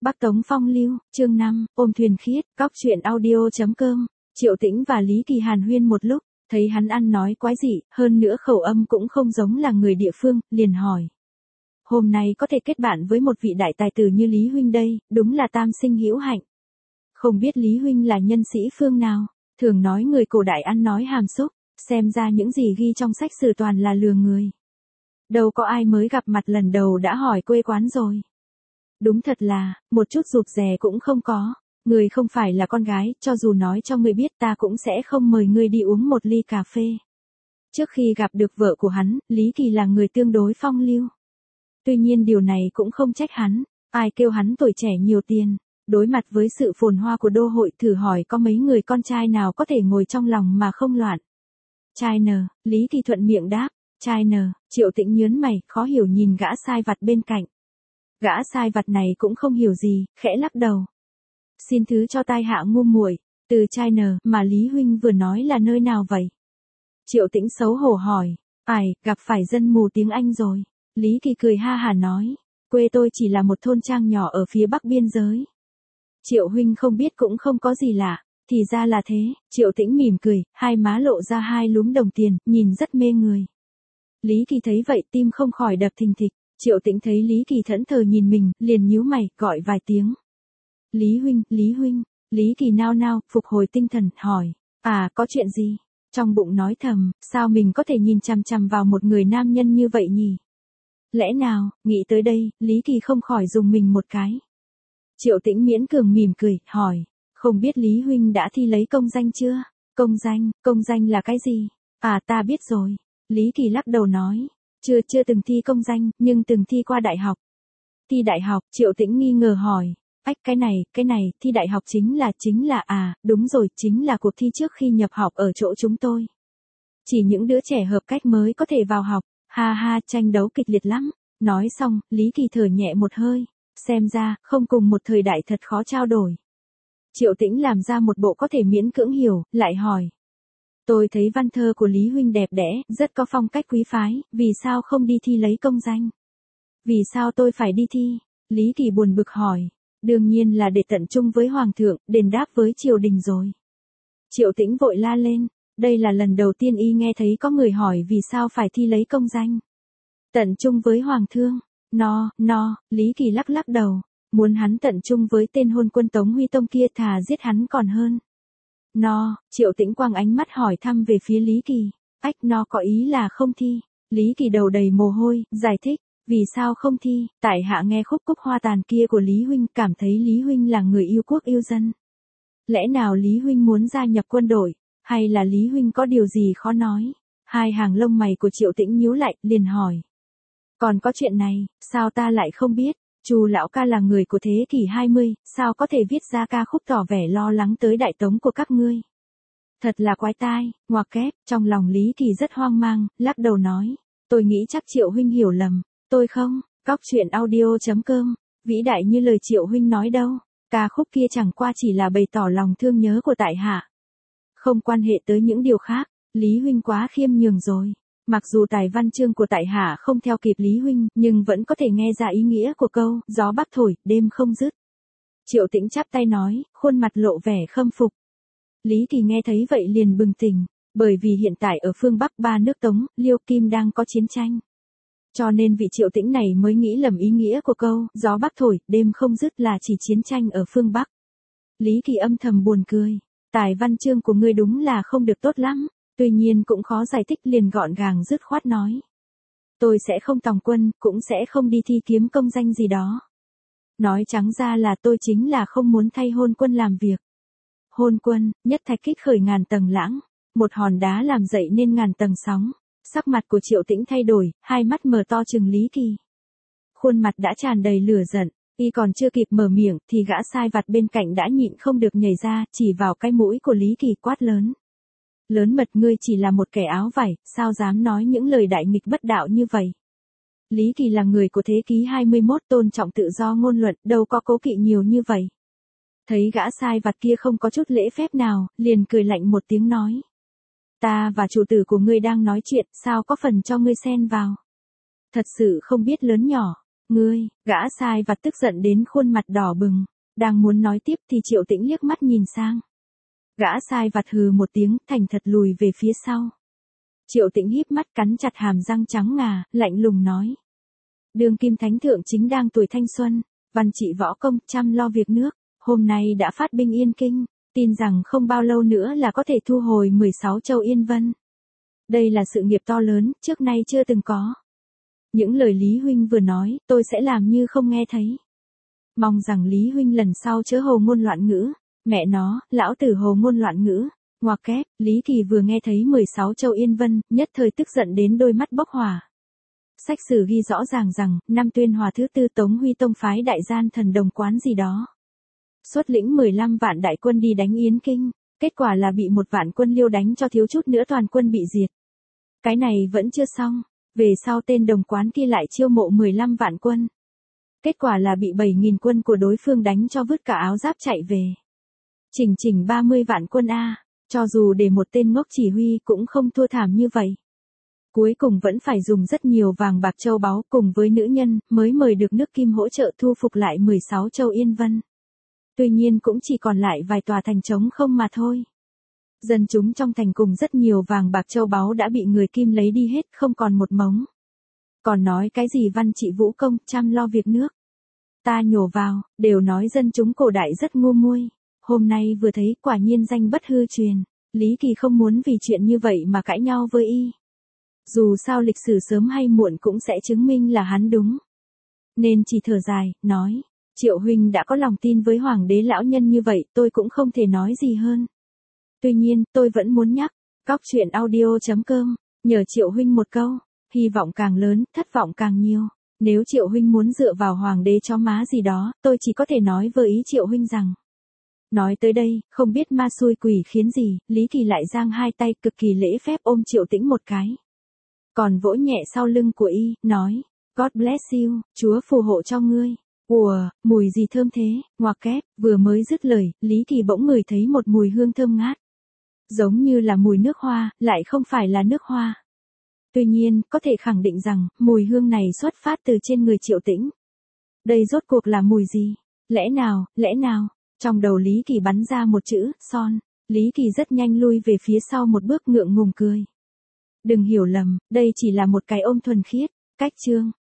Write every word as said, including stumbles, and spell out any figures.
Bắc Tống Phong Lưu, chương năm, ôm thuyền khiết, cóc truyện audio chấm com. Triệu Tĩnh và Lý Kỳ hàn huyên một lúc, thấy hắn ăn nói quái dị, hơn nữa khẩu âm cũng không giống là người địa phương, liền hỏi. Hôm nay có thể kết bạn với một vị đại tài tử như Lý Huynh đây, đúng là tam sinh hữu hạnh. Không biết Lý Huynh là nhân sĩ phương nào, thường nói người cổ đại ăn nói hàm xúc, xem ra những gì ghi trong sách sử toàn là lừa người. Đâu có ai mới gặp mặt lần đầu đã hỏi quê quán rồi. Đúng thật là, một chút rụt rè cũng không có, người không phải là con gái, cho dù nói cho người biết ta cũng sẽ không mời người đi uống một ly cà phê. Trước khi gặp được vợ của hắn, Lý Kỳ là người tương đối phong lưu. Tuy nhiên điều này cũng không trách hắn, ai kêu hắn tuổi trẻ nhiều tiền, đối mặt với sự phồn hoa của đô hội thử hỏi có mấy người con trai nào có thể ngồi trong lòng mà không loạn. Trai nờ, Lý Kỳ thuận miệng đáp, trai nờ, Triệu Tĩnh nhớn mày, khó hiểu nhìn gã sai vặt bên cạnh. Gã sai vặt này cũng không hiểu gì, khẽ lắc đầu. Xin thứ cho tai hạ ngu muội, từ trai nờ mà Lý Huynh vừa nói là nơi nào vậy? Triệu Tĩnh xấu hổ hỏi, ai, gặp phải dân mù tiếng Anh rồi. Lý Kỳ cười ha hà nói, quê tôi chỉ là một thôn trang nhỏ ở phía bắc biên giới. Triệu Huynh không biết cũng không có gì lạ, thì ra là thế. Triệu Tĩnh mỉm cười, hai má lộ ra hai lúm đồng tiền, nhìn rất mê người. Lý Kỳ thấy vậy tim không khỏi đập thình thịch. Triệu Tĩnh thấy Lý Kỳ thẫn thờ nhìn mình, liền nhíu mày, gọi vài tiếng. Lý Huynh, Lý Huynh, Lý Kỳ nao nao, phục hồi tinh thần, hỏi, à, có chuyện gì? Trong bụng nói thầm, sao mình có thể nhìn chằm chằm vào một người nam nhân như vậy nhỉ? Lẽ nào, nghĩ tới đây, Lý Kỳ không khỏi dùng mình một cái. Triệu Tĩnh miễn cường mỉm cười, hỏi, không biết Lý Huynh đã thi lấy công danh chưa? Công danh, công danh là cái gì? À ta biết rồi. Lý Kỳ lắc đầu nói. Chưa chưa từng thi công danh, nhưng từng thi qua đại học. Thi đại học, Triệu Tĩnh nghi ngờ hỏi. Ách cái này, cái này, thi đại học chính là, chính là à, đúng rồi, chính là cuộc thi trước khi nhập học ở chỗ chúng tôi. Chỉ những đứa trẻ hợp cách mới có thể vào học, ha ha, tranh đấu kịch liệt lắm. Nói xong, Lý Kỳ thở nhẹ một hơi. Xem ra, không cùng một thời đại thật khó trao đổi. Triệu Tĩnh làm ra một bộ có thể miễn cưỡng hiểu, lại hỏi. Tôi thấy văn thơ của Lý Huynh đẹp đẽ, rất có phong cách quý phái, vì sao không đi thi lấy công danh? Vì sao tôi phải đi thi? Lý Kỳ buồn bực hỏi. Đương nhiên là để tận trung với Hoàng thượng, đền đáp với triều đình rồi. Triệu Tĩnh vội la lên, đây là lần đầu tiên y nghe thấy có người hỏi vì sao phải thi lấy công danh. Tận trung với Hoàng thượng, no, no, Lý Kỳ lắc lắc đầu, muốn hắn tận trung với tên hôn quân Tống Huy Tông kia thà giết hắn còn hơn. No, Triệu Tĩnh quang ánh mắt hỏi thăm về phía Lý Kỳ. Ách no có ý là không thi. Lý Kỳ đầu đầy mồ hôi, giải thích. Vì sao không thi? Tại hạ nghe khúc Cúc Hoa Tàn kia của Lý Huynh, cảm thấy Lý Huynh là người yêu quốc yêu dân. Lẽ nào Lý Huynh muốn gia nhập quân đội? Hay là Lý Huynh có điều gì khó nói? Hai hàng lông mày của Triệu Tĩnh nhíu lại, liền hỏi. Còn có chuyện này, sao ta lại không biết? Chu lão ca là người của thế kỷ hai mươi, sao có thể viết ra ca khúc tỏ vẻ lo lắng tới đại tống của các ngươi? Thật là quái tai, ngoặc kép, trong lòng Lý Kỳ rất hoang mang, lắc đầu nói, tôi nghĩ chắc Triệu Huynh hiểu lầm, tôi không, cóc truyện audio chấm com, vĩ đại như lời Triệu Huynh nói đâu, ca khúc kia chẳng qua chỉ là bày tỏ lòng thương nhớ của tại hạ. Không quan hệ tới những điều khác, Lý Huynh quá khiêm nhường rồi. Mặc dù tài văn chương của tại hạ không theo kịp Lý Huynh, nhưng vẫn có thể nghe ra ý nghĩa của câu, gió bắc thổi, đêm không dứt. Triệu Tĩnh chắp tay nói, khuôn mặt lộ vẻ khâm phục. Lý Kỳ nghe thấy vậy liền bừng tỉnh, bởi vì hiện tại ở phương Bắc ba nước Tống, Liêu Kim đang có chiến tranh. Cho nên vị Triệu Tĩnh này mới nghĩ lầm ý nghĩa của câu, gió bắc thổi, đêm không dứt là chỉ chiến tranh ở phương Bắc. Lý Kỳ âm thầm buồn cười, tài văn chương của ngươi đúng là không được tốt lắm. Tuy nhiên cũng khó giải thích, liền gọn gàng dứt khoát nói. Tôi sẽ không tòng quân, cũng sẽ không đi thi kiếm công danh gì đó. Nói trắng ra là tôi chính là không muốn thay hôn quân làm việc. Hôn quân, nhất thạch kích khởi ngàn tầng lãng, một hòn đá làm dậy nên ngàn tầng sóng. Sắc mặt của Triệu Tĩnh thay đổi, hai mắt mở to trừng Lý Kỳ. Khuôn mặt đã tràn đầy lửa giận, y còn chưa kịp mở miệng thì gã sai vặt bên cạnh đã nhịn không được nhảy ra, chỉ vào cái mũi của Lý Kỳ quát lớn. Lớn mật, ngươi chỉ là một kẻ áo vải, sao dám nói những lời đại nghịch bất đạo như vậy? Lý Kỳ là người của thế kỷ hai mươi mốt, tôn trọng tự do ngôn luận, đâu có cố kỵ nhiều như vậy. Thấy gã sai vặt kia không có chút lễ phép nào, liền cười lạnh một tiếng nói. Ta và chủ tử của ngươi đang nói chuyện, sao có phần cho ngươi xen vào? Thật sự không biết lớn nhỏ, Ngươi, gã sai vặt tức giận đến khuôn mặt đỏ bừng, đang muốn nói tiếp thì Triệu Tĩnh liếc mắt nhìn sang. Gã sai vặt hừ một tiếng, thành thật lùi về phía sau. Triệu Tĩnh híp mắt cắn chặt hàm răng trắng ngà, lạnh lùng nói. Đương kim thánh thượng chính đang tuổi thanh xuân, văn trị võ công, chăm lo việc nước, hôm nay đã phát binh Yên Kinh, tin rằng không bao lâu nữa là có thể thu hồi mười sáu châu Yên Vân. Đây là sự nghiệp to lớn, trước nay chưa từng có. Những lời Lý Huynh vừa nói, tôi sẽ làm như không nghe thấy. Mong rằng Lý Huynh lần sau chớ hồ ngôn loạn ngữ. Mẹ nó, lão tử hồ ngôn loạn ngữ. Ngoặc kép, Lý Kỳ vừa nghe thấy mười sáu châu Yên Vân, nhất thời tức giận đến đôi mắt bốc hỏa. Sách sử ghi rõ ràng rằng, năm Tuyên Hòa thứ tư Tống Huy tông phái đại gian thần đồng quán gì đó. Xuất lĩnh mười lăm vạn đại quân đi đánh Yến Kinh, kết quả là bị một vạn quân Liêu đánh cho thiếu chút nữa toàn quân bị diệt. Cái này vẫn chưa xong, về sau tên đồng quán kia lại chiêu mộ mười lăm vạn quân. Kết quả là bị bảy nghìn quân của đối phương đánh cho vứt cả áo giáp chạy về. Chỉnh chỉnh ba mươi vạn quân A, cho dù để một tên ngốc chỉ huy cũng không thua thảm như vậy. Cuối cùng vẫn phải dùng rất nhiều vàng bạc châu báu cùng với nữ nhân mới mời được nước Kim hỗ trợ thu phục lại mười sáu châu Yên Vân. Tuy nhiên cũng chỉ còn lại vài tòa thành trống không mà thôi. Dân chúng trong thành cùng rất nhiều vàng bạc châu báu đã bị người Kim lấy đi hết, không còn một mống. Còn nói cái gì văn trị vũ công, chăm lo việc nước. Ta nhổ vào, đều nói dân chúng cổ đại rất ngu muôi. Hôm nay vừa thấy quả nhiên danh bất hư truyền. Lý Kỳ không muốn vì chuyện như vậy mà cãi nhau với y. Dù sao lịch sử sớm hay muộn cũng sẽ chứng minh là hắn đúng. Nên chỉ thở dài, nói. Triệu huynh đã có lòng tin với hoàng đế lão nhân như vậy, tôi cũng không thể nói gì hơn. Tuy nhiên, tôi vẫn muốn nhắc, cóc truyện audio chấm com, nhờ Triệu huynh một câu, hy vọng càng lớn, thất vọng càng nhiều. Nếu Triệu huynh muốn dựa vào hoàng đế chó má gì đó, tôi chỉ có thể nói với ý Triệu huynh rằng. Nói tới đây, không biết ma xui quỷ khiến gì, Lý Kỳ lại giang hai tay cực kỳ lễ phép ôm Triệu Tĩnh một cái. Còn vỗ nhẹ sau lưng của y, nói, God bless you, Chúa phù hộ cho ngươi. Ủa, mùi gì thơm thế, ngoặc kép, vừa mới dứt lời, Lý Kỳ bỗng ngửi thấy một mùi hương thơm ngát. Giống như là mùi nước hoa, lại không phải là nước hoa. Tuy nhiên, có thể khẳng định rằng, mùi hương này xuất phát từ trên người Triệu Tĩnh. Đây rốt cuộc là mùi gì? Lẽ nào, lẽ nào? Trong đầu Lý Kỳ bắn ra một chữ, son. Lý Kỳ rất nhanh lui về phía sau một bước ngượng ngùng cười. Đừng hiểu lầm, đây chỉ là một cái ôm thuần khiết. Cách chương.